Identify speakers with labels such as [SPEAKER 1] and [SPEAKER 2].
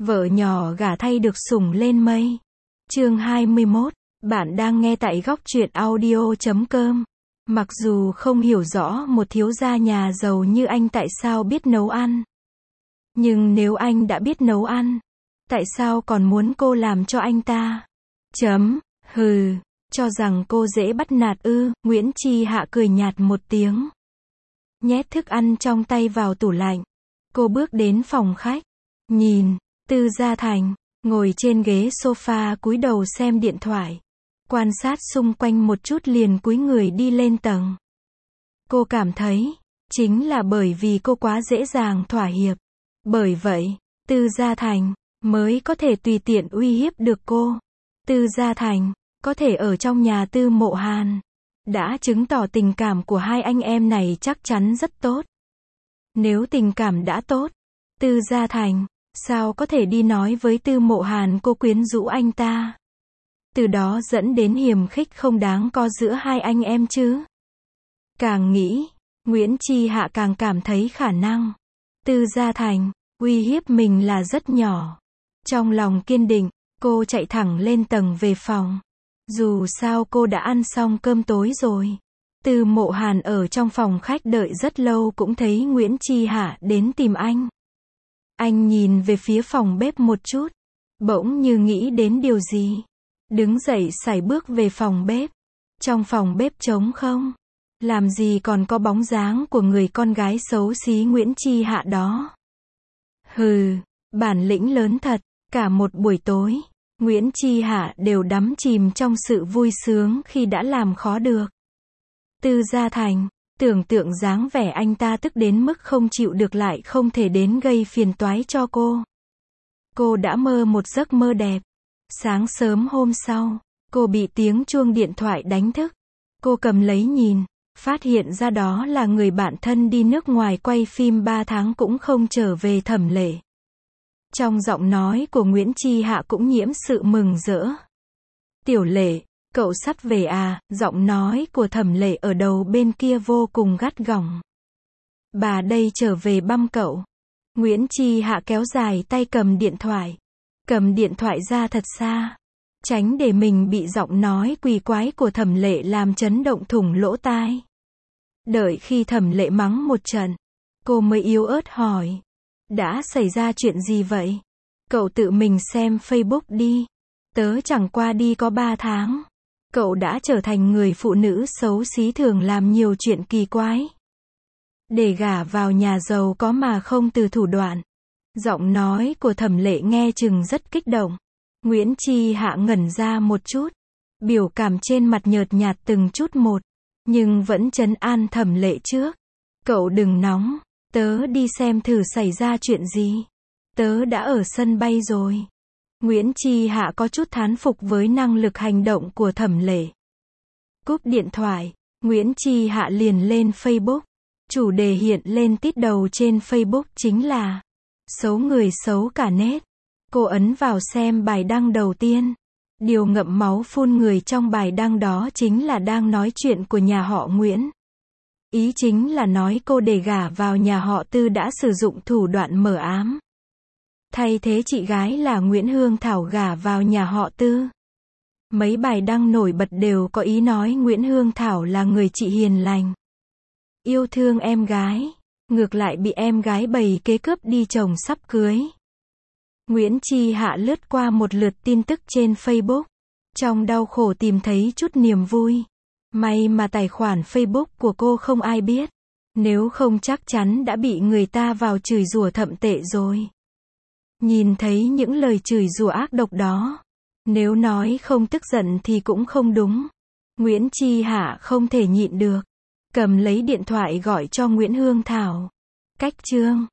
[SPEAKER 1] Vợ nhỏ gả thay được sủng lên mây. Chương 21, bạn đang nghe tại góc truyện audio.com. Mặc dù không hiểu rõ một thiếu gia nhà giàu như anh tại sao biết nấu ăn. Nhưng nếu anh đã biết nấu ăn, tại sao còn muốn cô làm cho anh ta? Hừ, cho rằng cô dễ bắt nạt ư? Nguyễn Chi Hạ cười nhạt một tiếng. Nhét thức ăn trong tay vào tủ lạnh. Cô bước đến phòng khách. Nhìn, Tư Gia Thành, ngồi trên ghế sofa cúi đầu xem điện thoại. Quan sát xung quanh một chút liền cúi người đi lên tầng. Cô cảm thấy, chính là bởi vì cô quá dễ dàng thỏa hiệp. Bởi vậy, Tư Gia Thành mới có thể tùy tiện uy hiếp được cô. Tư Gia Thành có thể ở trong nhà Tư Mộ Hàn, đã chứng tỏ tình cảm của hai anh em này chắc chắn rất tốt. Nếu tình cảm đã tốt, Tư Gia Thành sao có thể đi nói với Tư Mộ Hàn cô quyến rũ anh ta? Từ đó dẫn đến hiềm khích không đáng có giữa hai anh em chứ. Càng nghĩ, Nguyễn Chi Hạ càng cảm thấy khả năng Tư Gia Thành uy hiếp mình là rất nhỏ. Trong lòng kiên định, cô chạy thẳng lên tầng về phòng. Dù sao cô đã ăn xong cơm tối rồi. Tư Mộ Hàn ở trong phòng khách đợi rất lâu cũng thấy Nguyễn Chi Hạ đến tìm anh. Anh nhìn về phía phòng bếp một chút, bỗng như nghĩ đến điều gì. Đứng dậy sải bước về phòng bếp. Trong phòng bếp trống không. Làm gì còn có bóng dáng của người con gái xấu xí Nguyễn Chi Hạ đó. Hừ, bản lĩnh lớn thật. Cả một buổi tối, Nguyễn Chi Hạ đều đắm chìm trong sự vui sướng khi đã làm khó được Tư Gia Thành. Tưởng tượng dáng vẻ anh ta tức đến mức không chịu được lại không thể đến gây phiền toái cho cô. Cô đã mơ một giấc mơ đẹp. Sáng sớm hôm sau, cô bị tiếng chuông điện thoại đánh thức. Cô cầm lấy nhìn, phát hiện ra đó là người bạn thân đi nước ngoài quay phim 3 tháng cũng không trở về, Thẩm Lệ. Trong giọng nói của Nguyễn Chi Hạ cũng nhiễm sự mừng rỡ. Tiểu Lệ, cậu sắp về à? Giọng nói của Thẩm Lệ ở đầu bên kia vô cùng gắt gỏng. Bà đây trở về băm cậu. Nguyễn Chi Hạ kéo dài tay cầm điện thoại. Cầm điện thoại ra thật xa, tránh để mình bị giọng nói quỳ quái của Thẩm Lệ làm chấn động thủng lỗ tai. Đợi khi Thẩm Lệ mắng một trận, cô mới yếu ớt hỏi. Đã xảy ra chuyện gì vậy? Cậu tự mình xem Facebook đi. Tớ chẳng qua đi có 3 tháng. Cậu đã trở thành người phụ nữ xấu xí thường làm nhiều chuyện kỳ quái. Để gả vào nhà giàu có mà không từ thủ đoạn. Giọng nói của Thẩm Lệ nghe chừng rất kích động. Nguyễn Chi Hạ ngẩn ra một chút. Biểu cảm trên mặt nhợt nhạt từng chút một. Nhưng vẫn trấn an Thẩm Lệ trước. Cậu đừng nóng. Tớ đi xem thử xảy ra chuyện gì. Tớ đã ở sân bay rồi. Nguyễn Chi Hạ có chút thán phục với năng lực hành động của Thẩm Lệ. Cúp điện thoại, Nguyễn Chi Hạ liền lên Facebook. Chủ đề hiện lên tít đầu trên Facebook chính là xấu người xấu cả nết. Cô ấn vào xem bài đăng đầu tiên. Điều ngậm máu phun người trong bài đăng đó chính là đang nói chuyện của nhà họ Nguyễn. Ý chính là nói cô để gả vào nhà họ Tư đã sử dụng thủ đoạn mờ ám. Thay thế chị gái là Nguyễn Hương Thảo gả vào nhà họ Tư. Mấy bài đăng nổi bật đều có ý nói Nguyễn Hương Thảo là người chị hiền lành, yêu thương em gái, ngược lại bị em gái bày kế cướp đi chồng sắp cưới. Nguyễn Chi Hạ lướt qua một lượt tin tức trên Facebook. Trong đau khổ tìm thấy chút niềm vui. May mà tài khoản Facebook của cô không ai biết. Nếu không chắc chắn đã bị người ta vào chửi rủa thậm tệ rồi. Nhìn thấy những lời chửi rủa ác độc đó, nếu nói không tức giận thì cũng không đúng. Nguyễn Chi Hạ không thể nhịn được. Cầm lấy điện thoại gọi cho Nguyễn Hương Thảo. Cách chương